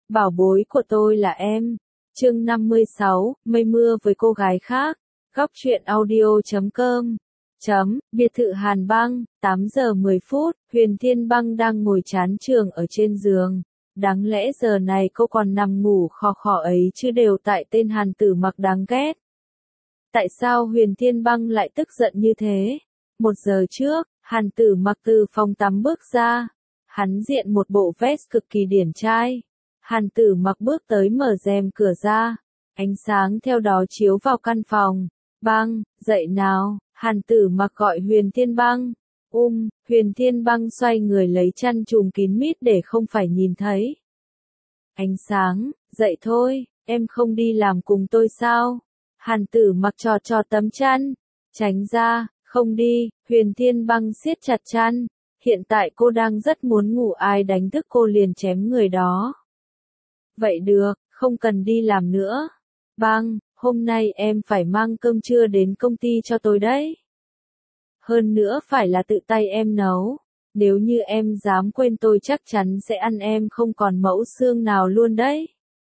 Bảo bối của tôi là em. Chương 56, mây mưa với cô gái khác. Góc truyện audio.com. Biệt thự Hàn Băng, 8 giờ 10 phút, Huyền Thiên Băng đang ngồi chán trường ở trên giường. Đáng lẽ giờ này cô còn nằm ngủ khò khò ấy chứ đều tại tên Hàn Tử Mặc đáng ghét. Tại sao Huyền Thiên Băng lại tức giận như thế? 1 giờ trước, Hàn Tử Mặc từ phòng tắm bước ra. Hắn diện một bộ vest cực kỳ điển trai. Hàn Tử Mặc bước tới mở rèm cửa ra. Ánh sáng theo đó chiếu vào căn phòng. Băng, dậy nào, Hàn Tử Mặc gọi Huyền Thiên Băng. Huyền Thiên Băng xoay người lấy chăn trùm kín mít để không phải nhìn thấy. Ánh sáng, dậy thôi, em không đi làm cùng tôi sao? Hàn Tử Mặc trò tấm chăn. Tránh ra, không đi, Huyền Thiên Băng siết chặt chăn. Hiện tại cô đang rất muốn ngủ, ai đánh thức cô liền chém người đó. Vậy được, không cần đi làm nữa. Băng, hôm nay em phải mang cơm trưa đến công ty cho tôi đấy. Hơn nữa phải là tự tay em nấu. Nếu như em dám quên tôi chắc chắn sẽ ăn em không còn mẫu xương nào luôn đấy.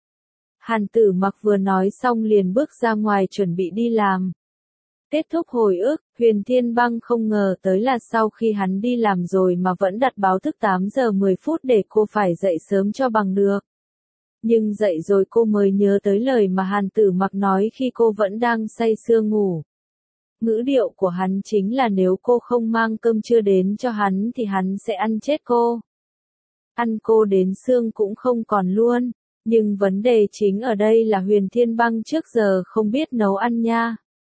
Hàn Tử Mặc vừa nói xong liền bước ra ngoài chuẩn bị đi làm. Kết thúc hồi ức, Huyền Thiên Băng không ngờ tới là sau khi hắn đi làm rồi mà vẫn đặt báo thức 8 giờ 10 phút để cô phải dậy sớm cho bằng được. Nhưng dậy rồi cô mới nhớ tới lời mà Hàn Tử Mặc nói khi cô vẫn đang say sưa ngủ. Ngữ điệu của hắn chính là nếu cô không mang cơm trưa đến cho hắn thì hắn sẽ ăn chết cô. Ăn cô đến xương cũng không còn luôn. Nhưng vấn đề chính ở đây là Huyền Thiên Băng trước giờ không biết nấu ăn nha.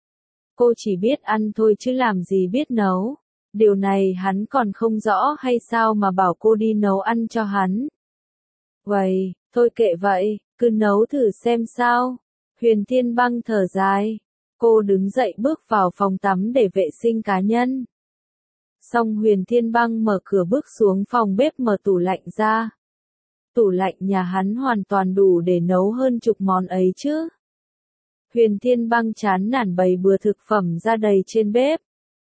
Cô chỉ biết ăn thôi chứ làm gì biết nấu. Điều này hắn còn không rõ hay sao mà bảo cô đi nấu ăn cho hắn. Vậy, thôi kệ vậy, cứ nấu thử xem sao. Huyền Thiên Băng thở dài. Cô đứng dậy bước vào phòng tắm để vệ sinh cá nhân. Xong Huyền Thiên Băng mở cửa bước xuống phòng bếp mở tủ lạnh ra. Tủ lạnh nhà hắn hoàn toàn đủ để nấu hơn chục món ấy chứ. Huyền Thiên Băng chán nản bày bừa thực phẩm ra đầy trên bếp.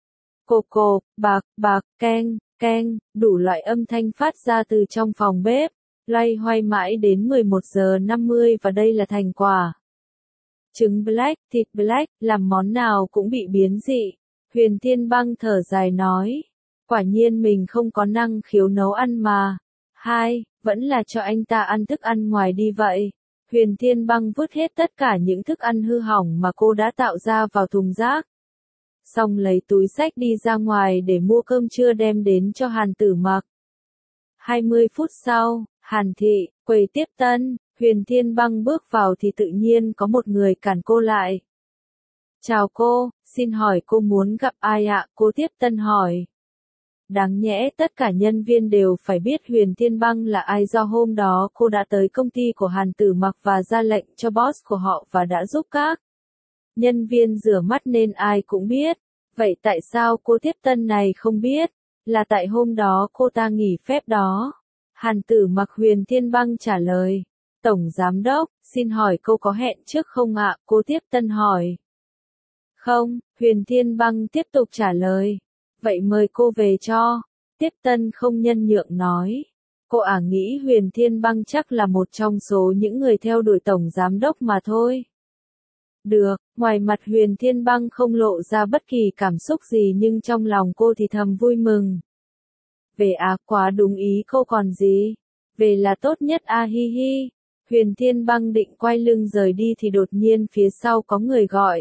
Cộp, bạc, keng, đủ loại âm thanh phát ra từ trong phòng bếp. Loay hoay mãi đến 11 giờ 50 và đây là thành quả. Trứng black, thịt black, làm món nào cũng bị biến dị. Huyền Thiên Băng thở dài nói. Quả nhiên mình không có năng khiếu nấu ăn mà. Vẫn là cho anh ta ăn thức ăn ngoài đi vậy. Huyền Thiên Băng vứt hết tất cả những thức ăn hư hỏng mà cô đã tạo ra vào thùng rác. Xong lấy túi xách đi ra ngoài để mua cơm trưa đem đến cho Hàn Tử Mặc. 20 phút sau, Hàn thị, quầy tiếp tân, Huyền Thiên Băng bước vào thì tự nhiên có một người cản cô lại. Chào cô, xin hỏi cô muốn gặp ai ạ? Cô tiếp tân hỏi. Đáng nhẽ tất cả nhân viên đều phải biết Huyền Thiên Băng là ai do hôm đó cô đã tới công ty của Hàn Tử Mặc và ra lệnh cho boss của họ và đã giúp các nhân viên rửa mắt nên ai cũng biết. Vậy tại sao cô tiếp tân này không biết? Là tại hôm đó cô ta nghỉ phép đó. Hàn Tử Mặc Huyền Thiên Băng trả lời. Tổng Giám Đốc, xin hỏi cô có hẹn trước không ạ? Cô tiếp tân hỏi. Không, Huyền Thiên Băng tiếp tục trả lời. Vậy mời cô về cho. Tiếp tân không nhân nhượng nói. Cô nghĩ Huyền Thiên Băng chắc là một trong số những người theo đuổi Tổng Giám Đốc mà thôi. Được, ngoài mặt Huyền Thiên Băng không lộ ra bất kỳ cảm xúc gì nhưng trong lòng cô thì thầm vui mừng. Về quá đúng ý cô còn gì. Về là tốt nhất hi hi. Huyền Thiên Băng định quay lưng rời đi thì đột nhiên phía sau có người gọi.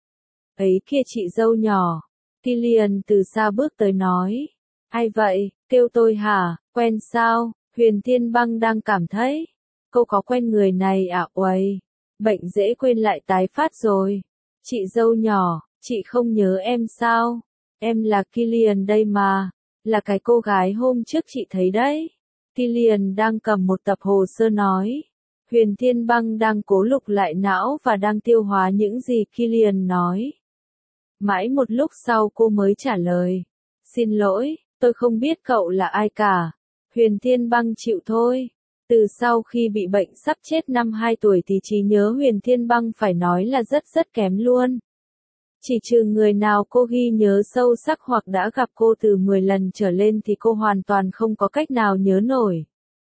Ấy kia chị dâu nhỏ. Killian từ xa bước tới nói. Ai vậy, kêu tôi hả, quen sao? Huyền Thiên Băng đang cảm thấy. Cô có quen người này uầy. Bệnh dễ quên lại tái phát rồi. Chị dâu nhỏ, chị không nhớ em sao? Em là Killian đây mà. Là cái cô gái hôm trước chị thấy đấy. Killian đang cầm một tập hồ sơ nói. Huyền Thiên Băng đang cố lục lại não và đang tiêu hóa những gì Killian nói. Mãi một lúc sau cô mới trả lời. Xin lỗi, tôi không biết cậu là ai cả. Huyền Thiên Băng chịu thôi. Từ sau khi bị bệnh sắp chết năm 2 tuổi thì trí nhớ Huyền Thiên Băng phải nói là rất kém luôn. Chỉ trừ người nào cô ghi nhớ sâu sắc hoặc đã gặp cô từ 10 lần trở lên thì cô hoàn toàn không có cách nào nhớ nổi.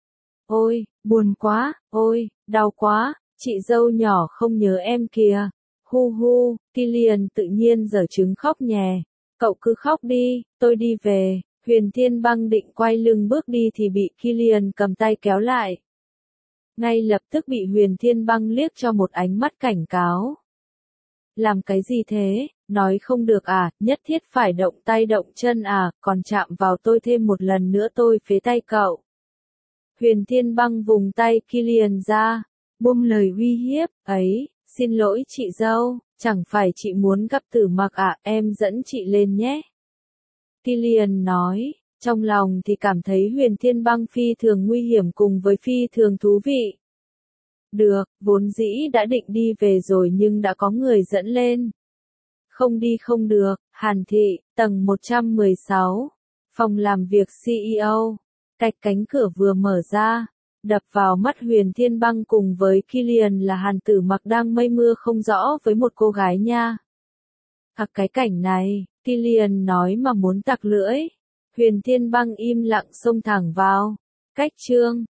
Ôi, buồn quá, ôi, đau quá, chị dâu nhỏ không nhớ em kìa. Hu hu, Killian tự nhiên giở trứng khóc nhè. Cậu cứ khóc đi, tôi đi về. Huyền Thiên Băng định quay lưng bước đi thì bị Killian cầm tay kéo lại. Ngay lập tức bị Huyền Thiên Băng liếc cho một ánh mắt cảnh cáo. Làm cái gì thế, nói không được à, nhất thiết phải động tay động chân à, còn chạm vào tôi thêm một lần nữa tôi phế tay cậu. Huyền Thiên Băng vùng tay Killian ra, buông lời uy hiếp, ấy, xin lỗi chị dâu, chẳng phải chị muốn gặp Tử Mặc à, em dẫn chị lên nhé. Killian nói, trong lòng thì cảm thấy Huyền Thiên Băng phi thường nguy hiểm cùng với phi thường thú vị. Được, vốn dĩ đã định đi về rồi nhưng đã có người dẫn lên. Không đi không được, Hàn Thị, tầng 116, phòng làm việc CEO. Cạch cánh cửa vừa mở ra, đập vào mắt Huyền Thiên Băng cùng với Killian là Hàn Tử Mặc đang mây mưa không rõ với một cô gái nha. Cái cảnh này, Killian nói mà muốn tặc lưỡi. Huyền Thiên Băng im lặng xông thẳng vào. Cách chương